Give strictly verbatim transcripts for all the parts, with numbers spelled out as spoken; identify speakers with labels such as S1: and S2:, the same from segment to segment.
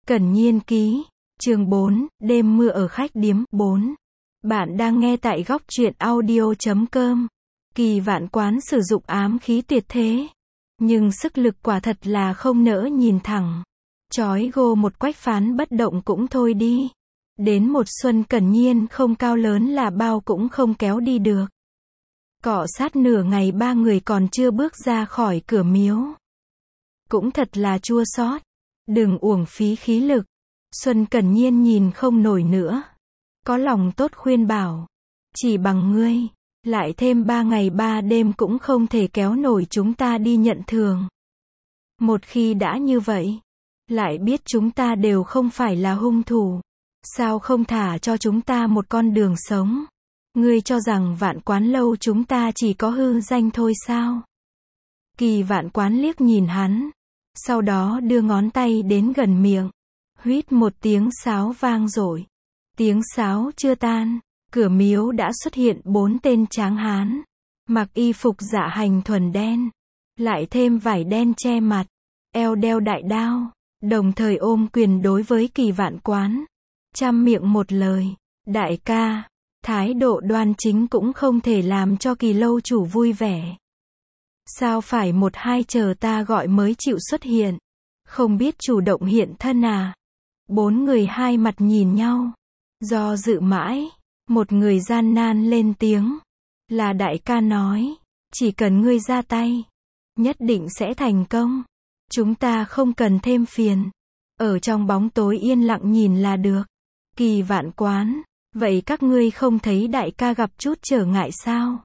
S1: Cẩn Nhiên ký, chương bốn, đêm mưa ở khách điếm, bốn. Bạn đang nghe tại góc truyện audio chấm com. Kỳ Vạn Quán sử dụng ám khí tuyệt thế, nhưng sức lực quả thật là không nỡ nhìn thẳng. Chói gô một Quách Phán bất động cũng thôi đi. Đến một Xuân Cẩn Nhiên không cao lớn là bao cũng không kéo đi được. Cọ sát nửa ngày ba người còn chưa bước ra khỏi cửa miếu. Cũng thật là chua xót. Đừng uổng phí khí lực. Xuân Cẩn Nhiên nhìn không nổi nữa. Có lòng tốt khuyên bảo. Chỉ bằng ngươi, lại thêm ba ngày ba đêm cũng không thể kéo nổi chúng ta đi nhận thường. Một khi đã như vậy, lại biết chúng ta đều không phải là hung thủ. Sao không thả cho chúng ta một con đường sống? Ngươi cho rằng Vạn Quán lâu chúng ta chỉ có hư danh thôi sao? Kỳ Vạn Quán liếc nhìn hắn, sau đó đưa ngón tay đến gần miệng, huýt một tiếng sáo vang dội. Tiếng sáo chưa tan, cửa miếu đã xuất hiện bốn tên tráng hán, mặc y phục dạ hành thuần đen, lại thêm vải đen che mặt, eo đeo đại đao, đồng thời ôm quyền đối với Kỳ Vạn Quán, trăm miệng một lời, đại ca. Thái độ đoan chính cũng không thể làm cho Kỳ lâu chủ vui vẻ. Sao phải một hai chờ ta gọi mới chịu xuất hiện? Không biết chủ động hiện thân à? Bốn người hai mặt nhìn nhau, do dự mãi, một người gian nan lên tiếng, là đại ca nói, chỉ cần ngươi ra tay, nhất định sẽ thành công. Chúng ta không cần thêm phiền, ở trong bóng tối yên lặng nhìn là được. Kỳ Vạn Quán, vậy các ngươi không thấy đại ca gặp chút trở ngại sao?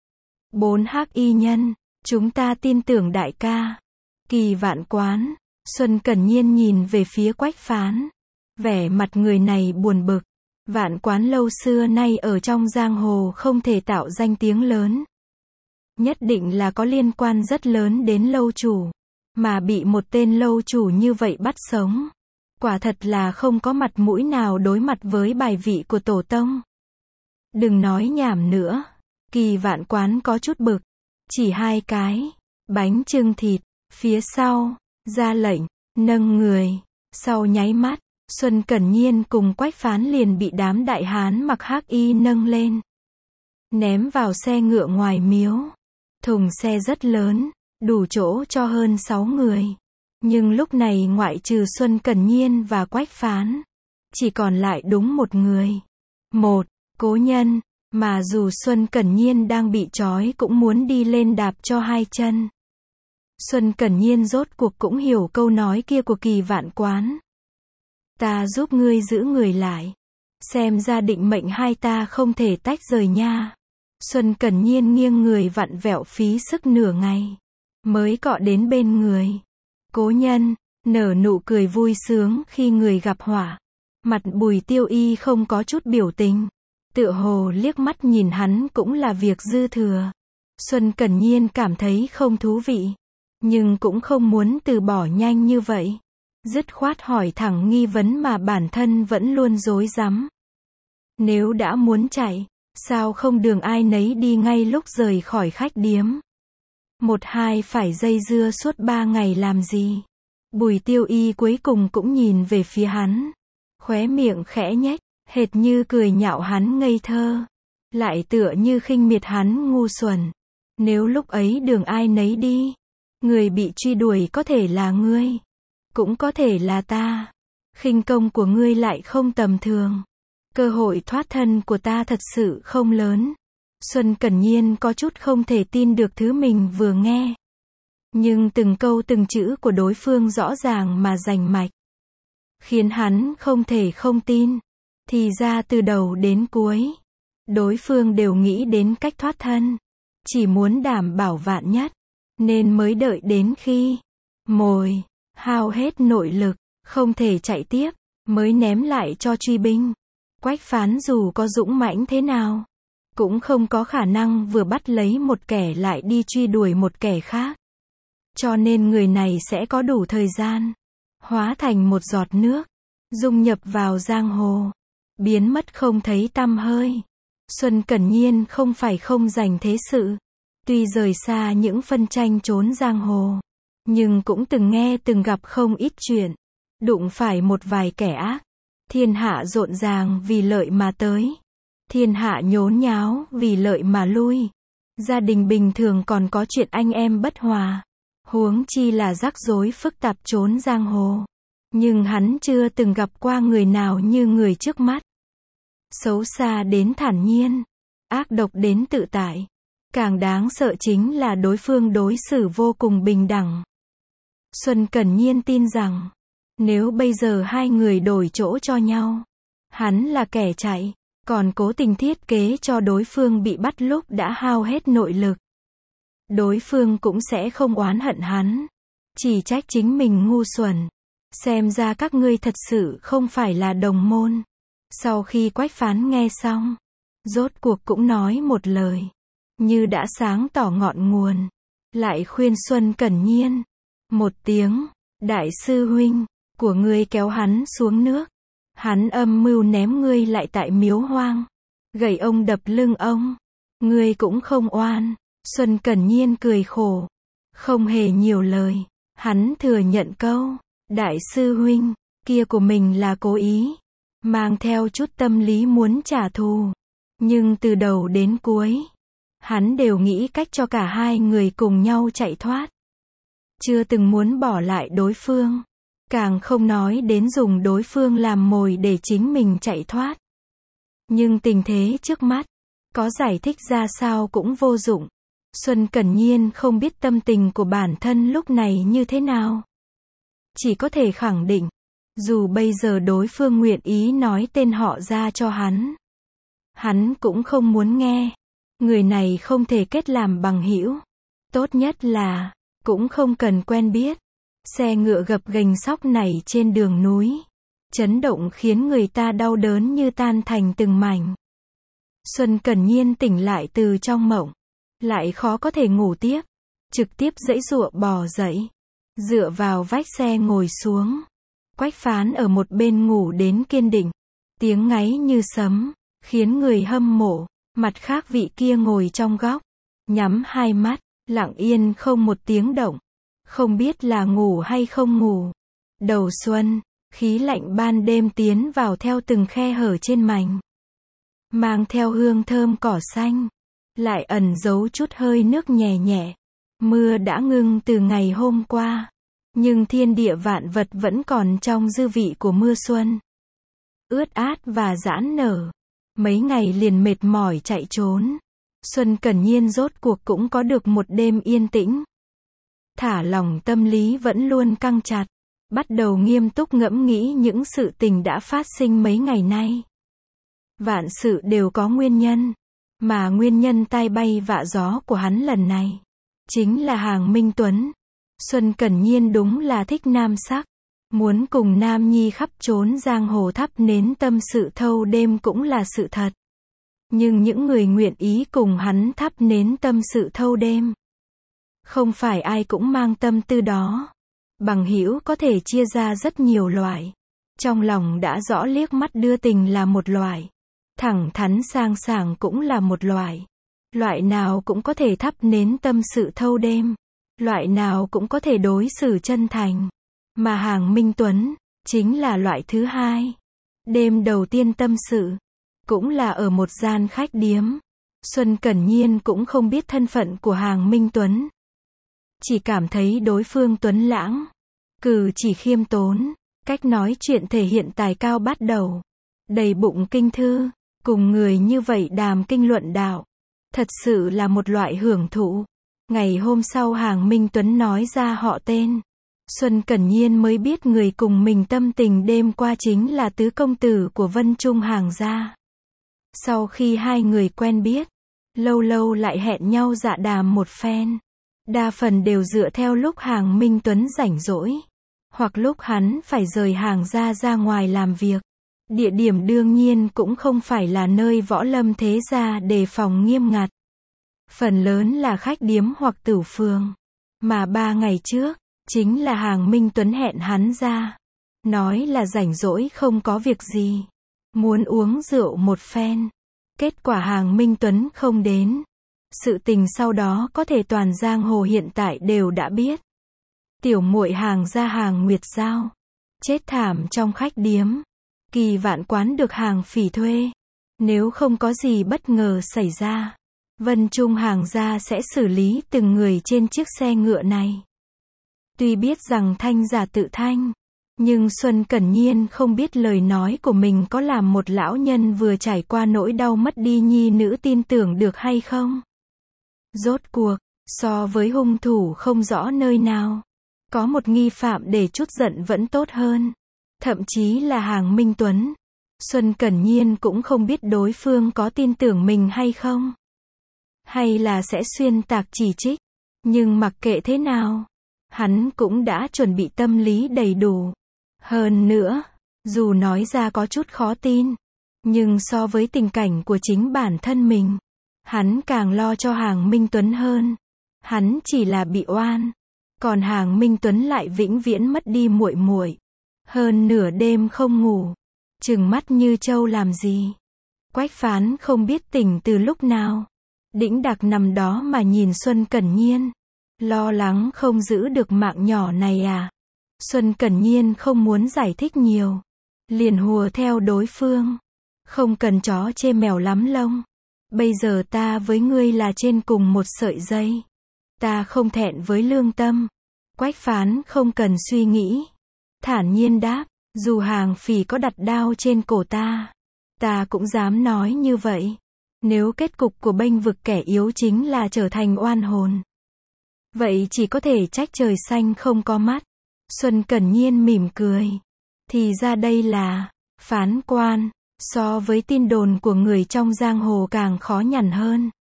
S1: Bốn hắc y nhân, chúng ta tin tưởng đại ca. Kỳ Vạn Quán, Xuân Cẩn Nhiên nhìn về phía Quách Phán, vẻ mặt người này buồn bực. Vạn Quán lâu xưa nay ở trong giang hồ không thể tạo danh tiếng lớn. Nhất định là có liên quan rất lớn đến lâu chủ, mà bị một tên lâu chủ như vậy bắt sống. Quả thật là không có mặt mũi nào đối mặt với bài vị của tổ tông. Đừng nói nhảm nữa. Kỳ Vạn Quán có chút bực. Chỉ hai cái bánh chưng thịt. Phía sau, ra lệnh, nâng người. Sau nháy mắt, Xuân Cẩn Nhiên cùng Quách Phán liền bị đám đại hán mặc hắc y nâng lên, ném vào xe ngựa ngoài miếu. Thùng xe rất lớn, đủ chỗ cho hơn sáu người. Nhưng lúc này ngoại trừ Xuân Cẩn Nhiên và Quách Phán, chỉ còn lại đúng một người. Một, Cố Nhân, mà dù Xuân Cẩn Nhiên đang bị trói cũng muốn đi lên đạp cho hai chân. Xuân Cẩn Nhiên rốt cuộc cũng hiểu câu nói kia của Kỳ Vạn Quán. Ta giúp ngươi giữ người lại. Xem ra định mệnh hai ta không thể tách rời nha. Xuân Cẩn Nhiên nghiêng người vặn vẹo phí sức nửa ngày, mới cọ đến bên người. Cố Nhân, nở nụ cười vui sướng khi người gặp họa. Mặt Bùi Tiêu Y không có chút biểu tình. Tựa hồ liếc mắt nhìn hắn cũng là việc dư thừa. Xuân Cẩn Nhiên cảm thấy không thú vị, nhưng cũng không muốn từ bỏ nhanh như vậy. Dứt khoát hỏi thẳng nghi vấn mà bản thân vẫn luôn rối rắm. Nếu đã muốn chạy, sao không đường ai nấy đi ngay lúc rời khỏi khách điếm? Một hai phải dây dưa suốt ba ngày làm gì? Bùi Tiêu Y cuối cùng cũng nhìn về phía hắn, khóe miệng khẽ nhếch, hệt như cười nhạo hắn ngây thơ, lại tựa như khinh miệt hắn ngu xuẩn. Nếu lúc ấy đường ai nấy đi, người bị truy đuổi có thể là ngươi, cũng có thể là ta. Khinh công của ngươi lại không tầm thường, cơ hội thoát thân của ta thật sự không lớn. Xuân Cẩn Nhiên có chút không thể tin được thứ mình vừa nghe. Nhưng từng câu từng chữ của đối phương rõ ràng mà rành mạch, khiến hắn không thể không tin. Thì ra từ đầu đến cuối, đối phương đều nghĩ đến cách thoát thân, chỉ muốn đảm bảo vạn nhất, nên mới đợi đến khi mồi hao hết nội lực, không thể chạy tiếp, mới ném lại cho truy binh. Quách Phán dù có dũng mãnh thế nào, cũng không có khả năng vừa bắt lấy một kẻ lại đi truy đuổi một kẻ khác. Cho nên người này sẽ có đủ thời gian, hóa thành một giọt nước, dung nhập vào giang hồ, biến mất không thấy tăm hơi. Xuân Cẩn Nhiên không phải không dành thế sự. Tuy rời xa những phân tranh trốn giang hồ, nhưng cũng từng nghe từng gặp không ít chuyện. đụng phải một vài kẻ ác. Thiên hạ rộn ràng vì lợi mà tới. Thiên hạ nhốn nháo vì lợi mà lui. Gia đình bình thường còn có chuyện anh em bất hòa. Huống chi là rắc rối phức tạp trốn giang hồ. Nhưng hắn chưa từng gặp qua người nào như người trước mắt. Xấu xa đến thản nhiên. Ác độc đến tự tại. Càng đáng sợ chính là đối phương đối xử vô cùng bình đẳng. Xuân Cẩn Nhiên tin rằng, nếu bây giờ hai người đổi chỗ cho nhau, hắn là kẻ chạy, còn cố tình thiết kế cho đối phương bị bắt lúc đã hao hết nội lực. Đối phương cũng sẽ không oán hận hắn, chỉ trách chính mình ngu xuẩn. Xem ra các ngươi thật sự không phải là đồng môn. Sau khi Quách Phán nghe xong, rốt cuộc cũng nói một lời, như đã sáng tỏ ngọn nguồn, lại khuyên Xuân Cẩn Nhiên một tiếng, đại sư huynh của ngươi kéo hắn xuống nước, hắn âm mưu ném ngươi lại tại miếu hoang, gậy ông đập lưng ông, ngươi cũng không oan. Xuân Cẩn Nhiên cười khổ, không hề nhiều lời, hắn thừa nhận câu, đại sư huynh kia của mình là cố ý, mang theo chút tâm lý muốn trả thù, nhưng từ đầu đến cuối, hắn đều nghĩ cách cho cả hai người cùng nhau chạy thoát. Chưa từng muốn bỏ lại đối phương, càng không nói đến dùng đối phương làm mồi để chính mình chạy thoát. Nhưng tình thế trước mắt, có giải thích ra sao cũng vô dụng. Xuân Cẩn Nhiên không biết tâm tình của bản thân lúc này như thế nào. Chỉ có thể khẳng định, dù bây giờ đối phương nguyện ý nói tên họ ra cho hắn, hắn cũng không muốn nghe. Người này không thể kết làm bằng hữu. Tốt nhất là, cũng không cần quen biết. Xe ngựa gập ghềnh xóc nảy trên đường núi, chấn động khiến người ta đau đớn như tan thành từng mảnh. Xuân Cẩn Nhiên tỉnh lại từ trong mộng, lại khó có thể ngủ tiếp, trực tiếp giãy giụa bò dậy, dựa vào vách xe ngồi xuống. Quách Phán ở một bên ngủ đến kiên định, tiếng ngáy như sấm, khiến người hâm mộ. Mặt khác vị kia ngồi trong góc, nhắm hai mắt, lặng yên không một tiếng động, không biết là ngủ hay không ngủ. Đầu xuân, khí lạnh ban đêm tiến vào theo từng khe hở trên mảnh, mang theo hương thơm cỏ xanh, lại ẩn giấu chút hơi nước nhẹ nhẹ. Mưa đã ngưng từ ngày hôm qua, nhưng thiên địa vạn vật vẫn còn trong dư vị của mưa xuân, ướt át và giãn nở. Mấy ngày liền mệt mỏi chạy trốn, Xuân Cẩn Nhiên rốt cuộc cũng có được một đêm yên tĩnh. Thả lỏng tâm lý vẫn luôn căng chặt, bắt đầu nghiêm túc ngẫm nghĩ những sự tình đã phát sinh mấy ngày nay. Vạn sự đều có nguyên nhân, mà nguyên nhân tai bay vạ gió của hắn lần này, chính là Hàng Minh Tuấn. Xuân Cẩn Nhiên đúng là thích nam sắc. Muốn cùng nam nhi khắp trốn giang hồ thắp nến tâm sự thâu đêm cũng là sự thật. Nhưng những người nguyện ý cùng hắn thắp nến tâm sự thâu đêm, không phải ai cũng mang tâm tư đó. Bằng hữu có thể chia ra rất nhiều loại. Trong lòng đã rõ liếc mắt đưa tình là một loại. Thẳng thắn sang sảng cũng là một loại. Loại nào cũng có thể thắp nến tâm sự thâu đêm. Loại nào cũng có thể đối xử chân thành. Mà Hàng Minh Tuấn, chính là loại thứ hai. Đêm đầu tiên tâm sự, cũng là ở một gian khách điếm. Xuân Cẩn Nhiên cũng không biết thân phận của Hàng Minh Tuấn. Chỉ cảm thấy đối phương tuấn lãng, cử chỉ khiêm tốn, cách nói chuyện thể hiện tài cao bắt đầu. Đầy bụng kinh thư, cùng người như vậy đàm kinh luận đạo. Thật sự là một loại hưởng thụ. Ngày hôm sau Hàng Minh Tuấn nói ra họ tên. Xuân Cẩn Nhiên mới biết người cùng mình tâm tình đêm qua chính là tứ công tử của Vân Trung Hàng gia. Sau khi hai người quen biết, lâu lâu lại hẹn nhau dạ đàm một phen. Đa phần đều dựa theo lúc Hàng Minh Tuấn rảnh rỗi, hoặc lúc hắn phải rời Hàng gia ra ngoài làm việc. Địa điểm đương nhiên cũng không phải là nơi võ lâm thế gia đề phòng nghiêm ngặt. Phần lớn là khách điếm hoặc tửu phường. Mà ba ngày trước, chính là Hàng Minh Tuấn hẹn hắn ra. Nói là rảnh rỗi không có việc gì. Muốn uống rượu một phen. Kết quả Hàng Minh Tuấn không đến. Sự tình sau đó có thể toàn giang hồ hiện tại đều đã biết. Tiểu muội Hàng gia Hàng Nguyệt Giao, Chết thảm trong khách điếm. Kỳ Vạn Quán được Hàng Phỉ thuê. Nếu không có gì bất ngờ xảy ra, Vân Trung Hàng gia sẽ xử lý từng người trên chiếc xe ngựa này. Tuy biết rằng thanh giả tự thanh, nhưng Xuân Cẩn Nhiên không biết lời nói của mình có làm một lão nhân vừa trải qua nỗi đau mất đi nhi nữ tin tưởng được hay không. Rốt cuộc, so với hung thủ không rõ nơi nào, có một nghi phạm để trút giận vẫn tốt hơn. Thậm chí là Hàng Minh Tuấn. Xuân Cẩn Nhiên cũng không biết đối phương có tin tưởng mình hay không. Hay là sẽ xuyên tạc chỉ trích. Nhưng mặc kệ thế nào, hắn cũng đã chuẩn bị tâm lý đầy đủ. Hơn nữa, dù nói ra có chút khó tin, nhưng so với tình cảnh của chính bản thân mình, hắn càng lo cho Hàng Minh Tuấn hơn. Hắn chỉ là bị oan, còn Hàng Minh Tuấn lại vĩnh viễn mất đi muội muội. Hơn nửa đêm không ngủ, trừng mắt như trâu làm gì. Quách Phán không biết tỉnh từ lúc nào, đĩnh đạc nằm đó mà nhìn Xuân Cẩn Nhiên, lo lắng không giữ được mạng nhỏ này à. Xuân Cẩn Nhiên không muốn giải thích nhiều, liền hùa theo đối phương. Không cần chó chê mèo lắm lông. Bây giờ ta với ngươi là trên cùng một sợi dây. Ta không thẹn với lương tâm. Quách Phán không cần suy nghĩ, thản nhiên đáp, dù Hàng Phỉ có đặt đao trên cổ ta, ta cũng dám nói như vậy. Nếu kết cục của bênh vực kẻ yếu chính là trở thành oan hồn, vậy chỉ có thể trách trời xanh không có mắt. Xuân Cẩn Nhiên mỉm cười. Thì ra đây là phán quan, so với tin đồn của người trong giang hồ càng khó nhằn hơn.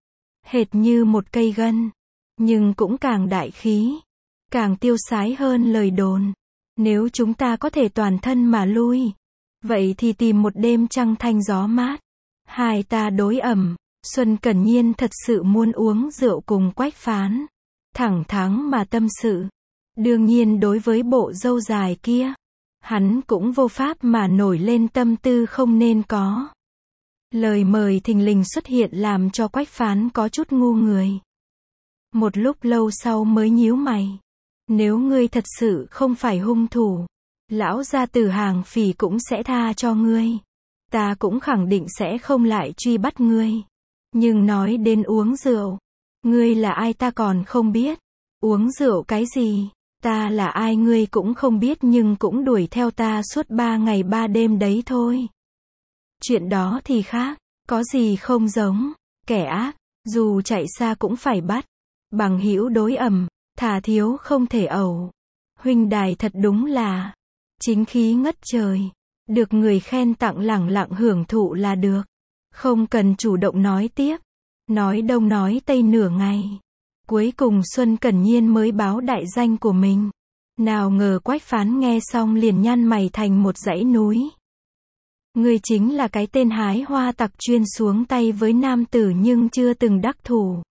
S1: Hệt như một cây gân, nhưng cũng càng đại khí, càng tiêu sái hơn lời đồn. Nếu chúng ta có thể toàn thân mà lui, vậy thì tìm một đêm trăng thanh gió mát, hai ta đối ẩm. Xuân Cẩn Nhiên thật sự muốn uống rượu cùng Quách Phán, thẳng thắn mà tâm sự. Đương nhiên đối với bộ râu dài kia, hắn cũng vô pháp mà nổi lên tâm tư không nên có. Lời mời thình lình xuất hiện làm cho Quách Phán có chút ngu người. Một lúc lâu sau mới nhíu mày. Nếu ngươi thật sự không phải hung thủ, lão gia tử Hàng Phỉ cũng sẽ tha cho ngươi. Ta cũng khẳng định sẽ không lại truy bắt ngươi. Nhưng nói đến uống rượu, ngươi là ai ta còn không biết. Uống rượu cái gì? Ta là ai ngươi cũng không biết nhưng cũng đuổi theo ta suốt ba ngày ba đêm đấy thôi. Chuyện đó thì khác, có gì không giống. Kẻ ác, dù chạy xa cũng phải bắt. Bằng hữu đối ẩm, thà thiếu không thể ẩu. Huynh đài thật đúng là chính khí ngất trời. Được người khen tặng lẳng lặng hưởng thụ là được. Không cần chủ động nói tiếp. Nói đông nói tây nửa ngày. Cuối cùng Xuân Cẩn Nhiên mới báo đại danh của mình. Nào ngờ Quách Phán nghe xong liền nhăn mày thành một dãy núi. Ngươi chính là cái tên hái hoa tặc chuyên xuống tay với nam tử nhưng chưa từng đắc thủ.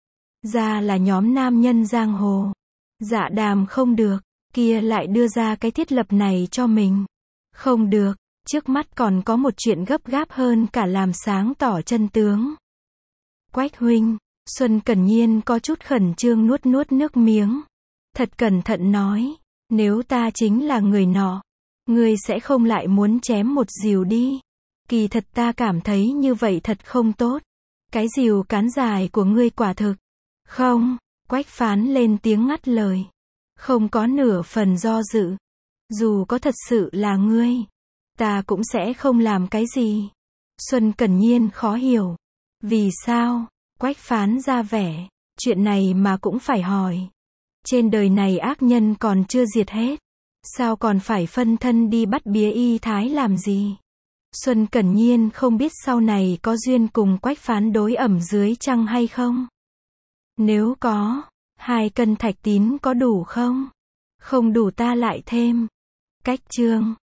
S1: Ra là nhóm nam nhân giang hồ. Dạ đàm không được, kia lại đưa ra cái thiết lập này cho mình. Không được, trước mắt còn có một chuyện gấp gáp hơn cả làm sáng tỏ chân tướng. Quách huynh, Xuân Cẩn Nhiên có chút khẩn trương nuốt nuốt nước miếng. Thật cẩn thận nói, nếu ta chính là người nọ, ngươi sẽ không lại muốn chém một rìu đi. Kỳ thật ta cảm thấy như vậy thật không tốt. Cái rìu cán dài của ngươi quả thực. Không, Quách Phán lên tiếng ngắt lời. Không có nửa phần do dự. Dù có thật sự là ngươi, ta cũng sẽ không làm cái gì. Xuân Cẩn Nhiên khó hiểu. Vì sao? Quách Phán ra vẻ. Chuyện này mà cũng phải hỏi. Trên đời này ác nhân còn chưa diệt hết. Sao còn phải phân thân đi bắt bía y thái làm gì? Xuân Cẩn Nhiên không biết sau này có duyên cùng Quách Phán đối ẩm dưới trăng hay không? Nếu có, hai cân thạch tín có đủ không? Không đủ ta lại thêm. Cách chương